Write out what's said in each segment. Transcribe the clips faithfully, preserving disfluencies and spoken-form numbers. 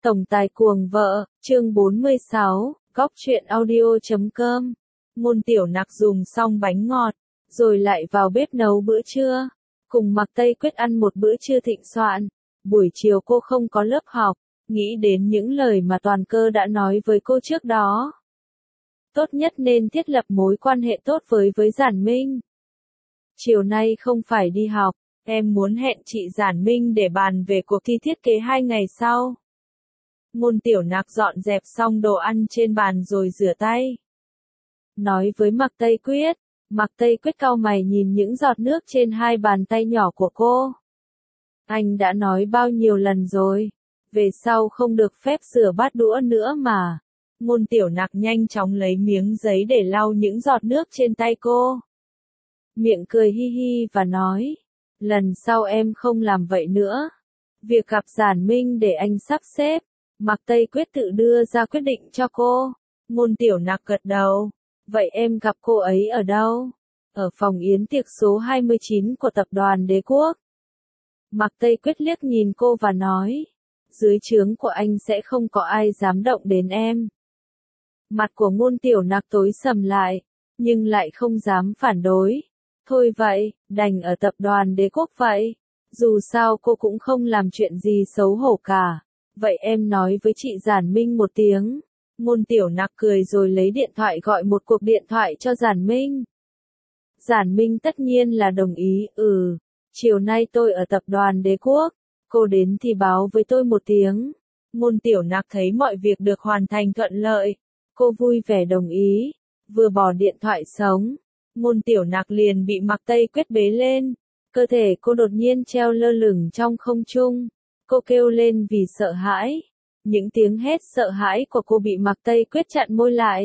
Tổng tài cuồng vợ, chương bốn mươi sáu, góc truyện audio chấm com. Ngôn Tiểu Nặc dùng xong bánh ngọt, rồi lại vào bếp nấu bữa trưa. Cùng Mạc Tây Quyết ăn một bữa trưa thịnh soạn. Buổi chiều cô không có lớp học, nghĩ đến những lời mà Toàn Cơ đã nói với cô trước đó. Tốt nhất nên thiết lập mối quan hệ tốt với với Giản Minh. Chiều nay không phải đi học, em muốn hẹn chị Giản Minh để bàn về cuộc thi thiết kế hai ngày sau. Ngôn Tiểu Nặc dọn dẹp xong đồ ăn trên bàn rồi rửa tay. Nói với Mạc Tây Quyết, Mạc Tây Quyết cau mày nhìn những giọt nước trên hai bàn tay nhỏ của cô. Anh đã nói bao nhiêu lần rồi, về sau không được phép rửa bát đũa nữa mà. Ngôn Tiểu Nặc nhanh chóng lấy miếng giấy để lau những giọt nước trên tay cô. Miệng cười hi hi và nói, lần sau em không làm vậy nữa. Việc gặp Giản Minh để anh sắp xếp. Mạc Tây Quyết tự đưa ra quyết định cho cô. Ngôn Tiểu Nặc gật đầu. Vậy em gặp cô ấy ở đâu? Ở phòng yến tiệc số hai mươi chín của tập đoàn Đế Quốc. Mạc Tây Quyết liếc nhìn cô và nói, dưới trướng của anh sẽ không có ai dám động đến em. Mặt của Ngôn Tiểu Nặc tối sầm lại, nhưng lại không dám phản đối. Thôi vậy, đành ở tập đoàn Đế Quốc vậy. Dù sao cô cũng không làm chuyện gì xấu hổ cả. Vậy em nói với chị Giản Minh một tiếng. Ngôn Tiểu Nặc cười rồi lấy điện thoại gọi một cuộc điện thoại cho Giản Minh. Giản Minh tất nhiên là đồng ý, ừ, chiều nay tôi ở tập đoàn Đế Quốc, cô đến thì báo với tôi một tiếng. Ngôn Tiểu Nặc thấy mọi việc được hoàn thành thuận lợi, cô vui vẻ đồng ý, vừa bỏ điện thoại sống. Ngôn Tiểu Nặc liền bị Mạc Tây Quyết bế lên, cơ thể cô đột nhiên treo lơ lửng trong không trung. Cô kêu lên vì sợ hãi. Những tiếng hét sợ hãi của cô bị Mạc Tây Quyết chặn môi lại.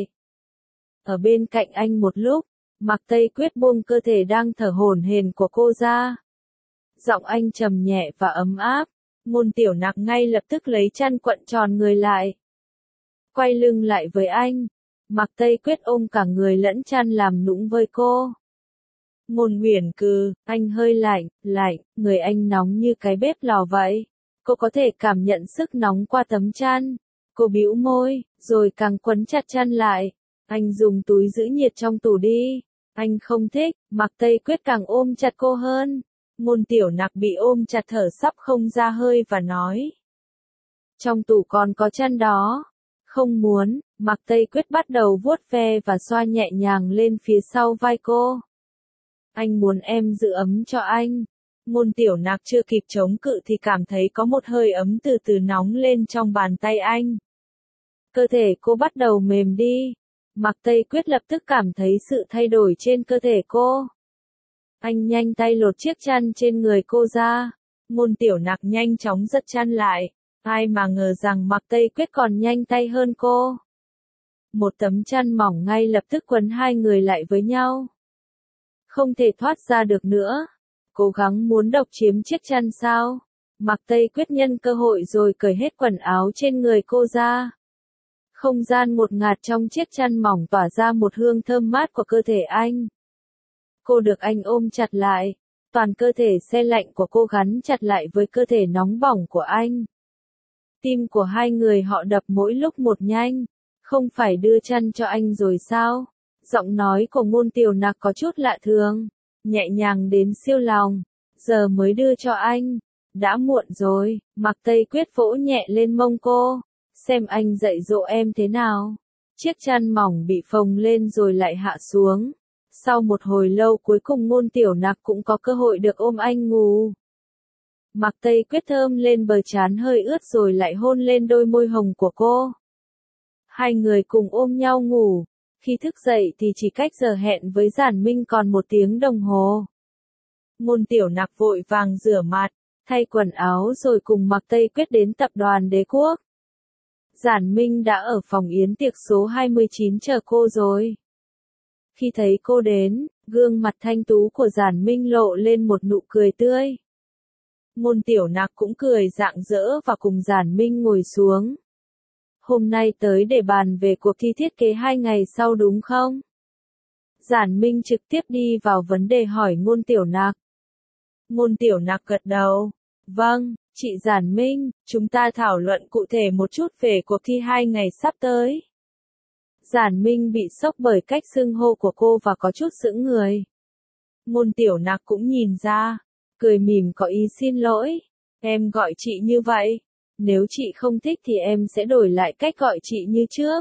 Ở bên cạnh anh một lúc, Mạc Tây Quyết buông cơ thể đang thở hổn hển của cô ra. Giọng anh trầm nhẹ và ấm áp. Ngôn Tiểu Nặc ngay lập tức lấy chăn quặn tròn người lại. Quay lưng lại với anh. Mạc Tây Quyết ôm cả người lẫn chăn làm nũng với cô. Ngôn Huyền Cừ, anh hơi lạnh, lạnh, người anh nóng như cái bếp lò vậy. Cô có thể cảm nhận sức nóng qua tấm chăn. Cô bĩu môi, rồi càng quấn chặt chăn lại. Anh dùng túi giữ nhiệt trong tủ đi. Anh không thích, Mạc Tây Quyết càng ôm chặt cô hơn. Ngôn Tiểu Nặc bị ôm chặt thở sắp không ra hơi và nói. Trong tủ còn có chăn đó. Không muốn, Mạc Tây Quyết bắt đầu vuốt ve và xoa nhẹ nhàng lên phía sau vai cô. Anh muốn em giữ ấm cho anh. Ngôn Tiểu Nặc chưa kịp chống cự thì cảm thấy có một hơi ấm từ từ nóng lên trong bàn tay anh. Cơ thể cô bắt đầu mềm đi. Mạc Tây Quyết lập tức cảm thấy sự thay đổi trên cơ thể cô. Anh nhanh tay lột chiếc chăn trên người cô ra. Ngôn Tiểu Nặc nhanh chóng giật chăn lại. Ai mà ngờ rằng Mạc Tây Quyết còn nhanh tay hơn cô. Một tấm chăn mỏng ngay lập tức quấn hai người lại với nhau. Không thể thoát ra được nữa. Cố gắng muốn độc chiếm chiếc chăn sao? Mạc Tây Quyết nhân cơ hội rồi cởi hết quần áo trên người cô ra. Không gian ngột ngạt trong chiếc chăn mỏng tỏa ra một hương thơm mát của cơ thể anh. Cô được anh ôm chặt lại. Toàn cơ thể se lạnh của cô gắn chặt lại với cơ thể nóng bỏng của anh. Tim của hai người họ đập mỗi lúc một nhanh. Không phải đưa chăn cho anh rồi sao? Giọng nói của Ngôn Tiểu Nặc có chút lạ thường. Nhẹ nhàng đến siêu lòng. Giờ mới đưa cho anh. Đã muộn rồi. Mạc Tây Quyết vỗ nhẹ lên mông cô. Xem anh dạy dỗ em thế nào. Chiếc chăn mỏng bị phồng lên rồi lại hạ xuống. Sau một hồi lâu cuối cùng Ngôn Tiểu Nặc cũng có cơ hội được ôm anh ngủ. Mạc Tây Quyết thơm lên bờ trán hơi ướt rồi lại hôn lên đôi môi hồng của cô. Hai người cùng ôm nhau ngủ. Khi thức dậy thì chỉ cách giờ hẹn với Giản Minh còn một tiếng đồng hồ. Ngôn Tiểu Nặc vội vàng rửa mặt, thay quần áo rồi cùng Mạc Tây Quyết đến tập đoàn Đế Quốc. Giản Minh đã ở phòng yến tiệc số hai mươi chín chờ cô rồi. Khi thấy cô đến, gương mặt thanh tú của Giản Minh lộ lên một nụ cười tươi. Ngôn Tiểu Nặc cũng cười rạng rỡ và cùng Giản Minh ngồi xuống. Hôm nay tới để bàn về cuộc thi thiết kế hai ngày sau đúng không? Giản Minh trực tiếp đi vào vấn đề hỏi Ngôn Tiểu Nặc. Ngôn Tiểu Nặc gật đầu. Vâng, Chị Giản Minh, chúng ta thảo luận cụ thể một chút về cuộc thi hai ngày sắp tới. Giản Minh bị sốc bởi cách xưng hô của cô và có chút sững người. Ngôn Tiểu Nặc cũng nhìn ra, cười mỉm có ý xin lỗi. Em gọi chị như vậy. Nếu chị không thích thì em sẽ đổi lại cách gọi chị như trước.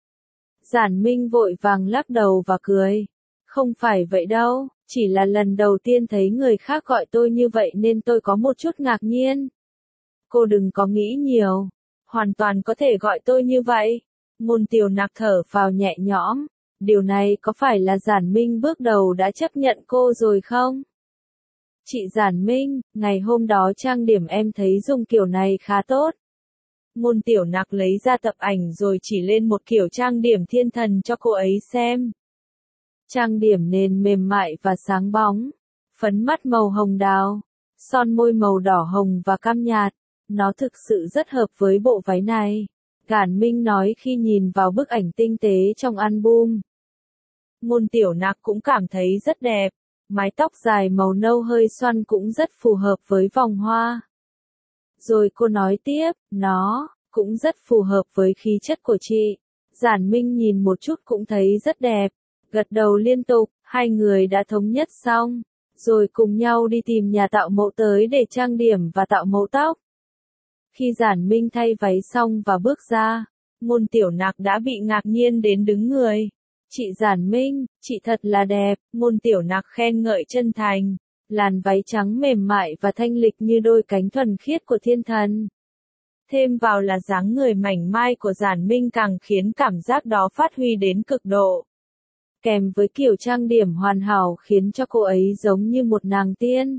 Giản Minh vội vàng lắc đầu và cười. Không phải vậy đâu, chỉ là lần đầu tiên thấy người khác gọi tôi như vậy nên tôi có một chút ngạc nhiên. Cô đừng có nghĩ nhiều, hoàn toàn có thể gọi tôi như vậy. Ngôn Tiểu Nặc thở phào nhẹ nhõm, điều này có phải là Giản Minh bước đầu đã chấp nhận cô rồi không? Chị Giản Minh, ngày hôm đó trang điểm em thấy dùng kiểu này khá tốt. Ngôn Tiểu Nặc lấy ra tập ảnh rồi chỉ lên một kiểu trang điểm thiên thần cho cô ấy xem. Trang điểm nền mềm mại và sáng bóng, phấn mắt màu hồng đào, son môi màu đỏ hồng và cam nhạt, nó thực sự rất hợp với bộ váy này. Giản Minh nói khi nhìn vào bức ảnh tinh tế trong album. Ngôn Tiểu Nặc cũng cảm thấy rất đẹp, mái tóc dài màu nâu hơi xoăn cũng rất phù hợp với vòng hoa. Rồi cô nói tiếp, nó cũng rất phù hợp với khí chất của chị. Giản Minh nhìn một chút cũng thấy rất đẹp, gật đầu liên tục, hai người đã thống nhất xong, rồi cùng nhau đi tìm nhà tạo mẫu tới để trang điểm và tạo mẫu tóc. Khi Giản Minh thay váy xong và bước ra, Ngôn Tiểu Nặc đã bị ngạc nhiên đến đứng người. Chị Giản Minh, chị thật là đẹp, Ngôn Tiểu Nặc khen ngợi chân thành. Làn váy trắng mềm mại và thanh lịch như đôi cánh thuần khiết của thiên thần. Thêm vào là dáng người mảnh mai của Giản Minh càng khiến cảm giác đó phát huy đến cực độ. Kèm với kiểu trang điểm hoàn hảo khiến cho cô ấy giống như một nàng tiên.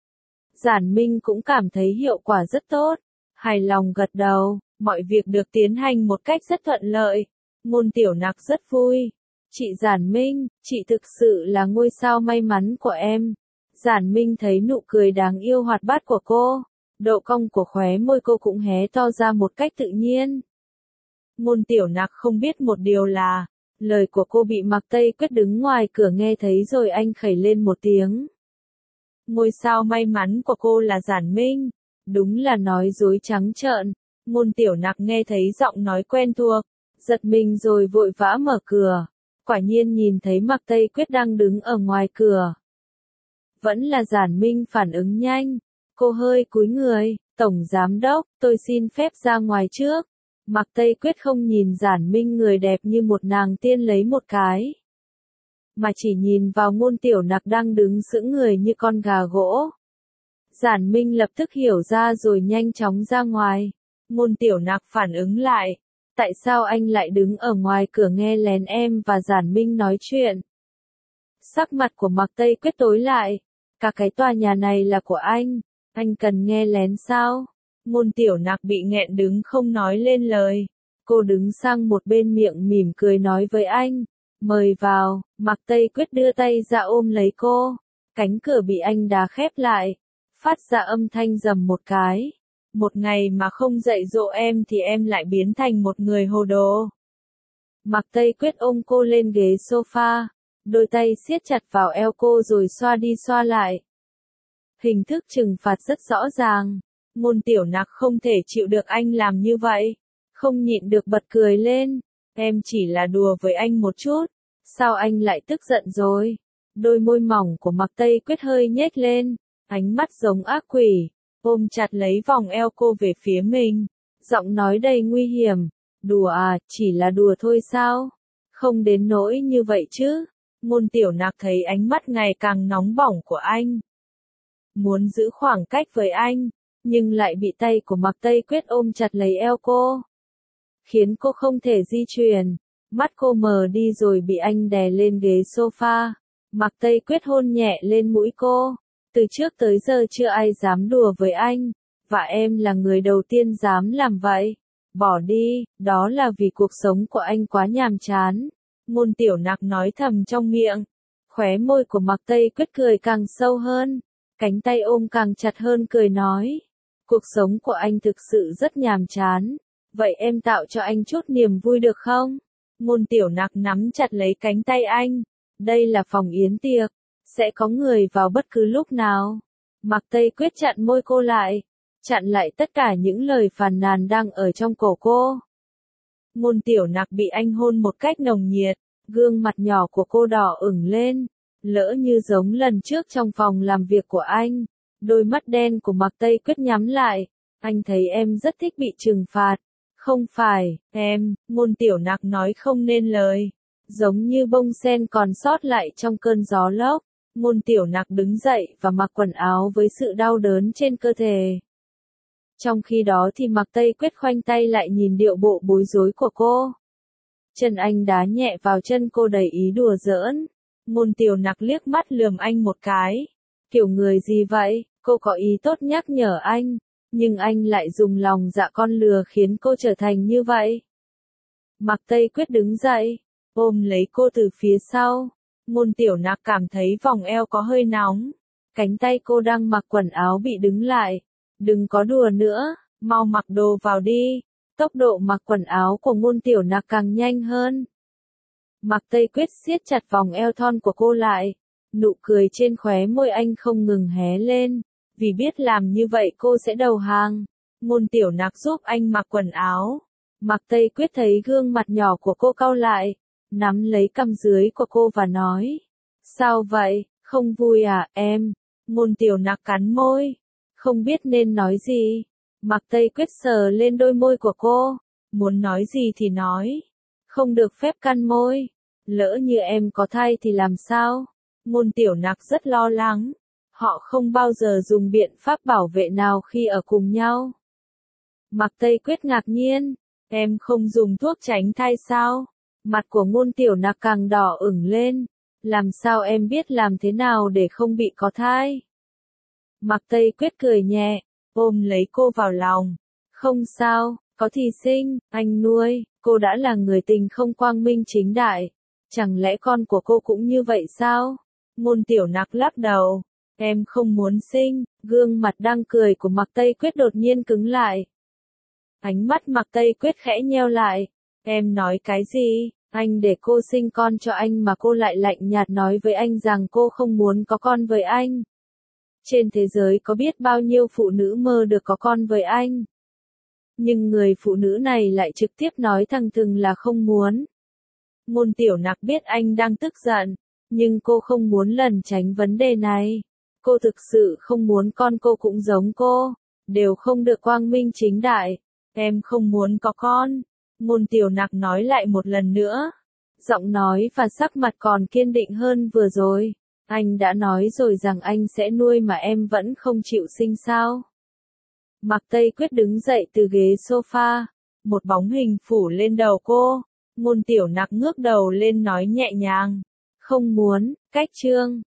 Giản Minh cũng cảm thấy hiệu quả rất tốt. Hài lòng gật đầu, mọi việc được tiến hành một cách rất thuận lợi. Ngôn Tiểu Nặc rất vui. Chị Giản Minh, chị thực sự là ngôi sao may mắn của em. Giản Minh thấy nụ cười đáng yêu hoạt bát của cô. Độ cong của khóe môi cô cũng hé to ra một cách tự nhiên. Ngôn Tiểu Nặc không biết một điều là, lời của cô bị Mạc Tây Quyết đứng ngoài cửa nghe thấy rồi anh khẩy lên một tiếng. Ngôi sao may mắn của cô là Giản Minh. Đúng là nói dối trắng trợn. Ngôn Tiểu Nặc nghe thấy giọng nói quen thuộc, giật mình rồi vội vã mở cửa. Quả nhiên nhìn thấy Mạc Tây Quyết đang đứng ở ngoài cửa. Vẫn là Giản Minh phản ứng nhanh. Cô hơi cúi người, Tổng Giám Đốc, tôi xin phép ra ngoài trước. Mạc Tây Quyết không nhìn Giản Minh người đẹp như một nàng tiên lấy một cái, mà chỉ nhìn vào Ngôn Tiểu Nặc đang đứng sững người như con gà gỗ. Giản Minh lập tức hiểu ra rồi nhanh chóng ra ngoài. Ngôn Tiểu Nặc phản ứng lại. Tại sao anh lại đứng ở ngoài cửa nghe lén em và Giản Minh nói chuyện? Sắc mặt của Mạc Tây Quyết tối lại. Cả cái tòa nhà này là của anh. Anh cần nghe lén sao? Ngôn Tiểu Nặc bị nghẹn đứng không nói lên lời. Cô đứng sang một bên miệng mỉm cười nói với anh. Mời vào. Mạc Tây Quyết đưa tay ra ôm lấy cô. Cánh cửa bị anh đá khép lại. Phát ra âm thanh rầm một cái. Một ngày mà không dạy dỗ em thì em lại biến thành một người hồ đồ. Mạc Tây Quyết ôm cô lên ghế sofa. Đôi tay siết chặt vào eo cô rồi xoa đi xoa lại. Hình thức trừng phạt rất rõ ràng. Ngôn Tiểu Nặc không thể chịu được anh làm như vậy. Không nhịn được bật cười lên. Em chỉ là đùa với anh một chút. Sao anh lại tức giận rồi? Đôi môi mỏng của Mạc Tây Quyết hơi nhếch lên. Ánh mắt giống ác quỷ. Ôm chặt lấy vòng eo cô về phía mình. Giọng nói đầy nguy hiểm. Đùa à, chỉ là đùa thôi sao? Không đến nỗi như vậy chứ. Ngôn Tiểu Nặc thấy ánh mắt ngày càng nóng bỏng của anh. Muốn giữ khoảng cách với anh, nhưng lại bị tay của Mạc Tây Quyết ôm chặt lấy eo cô. Khiến cô không thể di chuyển. Mắt cô mờ đi rồi bị anh đè lên ghế sofa. Mạc Tây Quyết hôn nhẹ lên mũi cô. Từ trước tới giờ chưa ai dám đùa với anh. Và em là người đầu tiên dám làm vậy. Bỏ đi, đó là vì cuộc sống của anh quá nhàm chán. Ngôn Tiểu Nặc nói thầm trong miệng. Khóe môi của Mạc Tây Quyết cười càng sâu hơn. Cánh tay ôm càng chặt hơn cười nói. Cuộc sống của anh thực sự rất nhàm chán. Vậy em tạo cho anh chút niềm vui được không? Ngôn Tiểu Nặc nắm chặt lấy cánh tay anh. Đây là phòng yến tiệc. Sẽ có người vào bất cứ lúc nào. Mạc Tây Quyết chặn môi cô lại. chặn lại tất cả những lời phàn nàn đang ở trong cổ cô. Ngôn Tiểu Nặc bị anh hôn một cách nồng nhiệt, gương mặt nhỏ của cô đỏ ửng lên, lỡ như giống lần trước trong phòng làm việc của anh. Đôi mắt đen của Mạc Tây Quyết nhắm lại, anh thấy em rất thích bị trừng phạt. Không phải, em, Ngôn Tiểu Nặc nói không nên lời, giống như bông sen còn sót lại trong cơn gió lốc. Ngôn Tiểu Nặc đứng dậy và mặc quần áo với sự đau đớn trên cơ thể. Trong khi đó thì Mạc Tây Quyết khoanh tay lại nhìn điệu bộ bối rối của cô. Chân anh đá nhẹ vào chân cô đầy ý đùa giỡn. Ngôn Tiểu Nặc liếc mắt lườm anh một cái. Kiểu người gì vậy, cô có ý tốt nhắc nhở anh, nhưng anh lại dùng lòng dạ con lừa khiến cô trở thành như vậy. Mạc Tây Quyết đứng dậy, ôm lấy cô từ phía sau. Ngôn Tiểu Nặc cảm thấy vòng eo có hơi nóng. Cánh tay cô đang mặc quần áo bị đứng lại. Đừng có đùa nữa, mau mặc đồ vào đi. Tốc độ mặc quần áo của Ngôn Tiểu Nặc càng nhanh hơn. Mạc Tây Quyết siết chặt vòng eo thon của cô lại. Nụ cười trên khóe môi anh không ngừng hé lên, vì biết làm như vậy cô sẽ đầu hàng. Ngôn Tiểu Nặc giúp anh mặc quần áo. Mạc Tây Quyết thấy gương mặt nhỏ của cô cau lại, nắm lấy cằm dưới của cô và nói. Sao vậy, không vui à, em? Ngôn Tiểu Nặc cắn môi, không biết nên nói gì. Mạc Tây Quyết sờ lên đôi môi của cô, muốn nói gì thì nói. Không được phép căn môi. Lỡ như em có thai thì làm sao? Ngôn Tiểu Nặc rất lo lắng. Họ không bao giờ dùng biện pháp bảo vệ nào khi ở cùng nhau. Mạc Tây Quyết ngạc nhiên. Em không dùng thuốc tránh thai sao? Mặt của Ngôn Tiểu Nặc càng đỏ ửng lên. Làm sao em biết làm thế nào để không bị có thai? Mạc Tây Quyết cười nhẹ, ôm lấy cô vào lòng. Không sao, có thì sinh, anh nuôi. Cô đã là người tình không quang minh chính đại. Chẳng lẽ con của cô cũng như vậy sao? Ngôn Tiểu Nặc lắc đầu. Em không muốn sinh. Gương mặt đang cười của Mạc Tây Quyết đột nhiên cứng lại. Ánh mắt Mạc Tây Quyết khẽ nheo lại. Em nói cái gì? Anh để cô sinh con cho anh mà cô lại lạnh nhạt nói với anh rằng cô không muốn có con với anh. Trên thế giới có biết bao nhiêu phụ nữ mơ được có con với anh. Nhưng người phụ nữ này lại trực tiếp nói thẳng thừng là không muốn. Ngôn Tiểu Nặc biết anh đang tức giận, nhưng cô không muốn lẩn tránh vấn đề này. Cô thực sự không muốn con cô cũng giống cô, đều không được quang minh chính đại. Em không muốn có con. Ngôn Tiểu Nặc nói lại một lần nữa. Giọng nói và sắc mặt còn kiên định hơn vừa rồi. Anh đã nói rồi rằng anh sẽ nuôi mà em vẫn không chịu sinh sao? Mạc Tây Quyết đứng dậy từ ghế sofa. Một bóng hình phủ lên đầu cô. Ngôn Tiểu Nặc ngước đầu lên nói nhẹ nhàng. Không muốn, cách chương.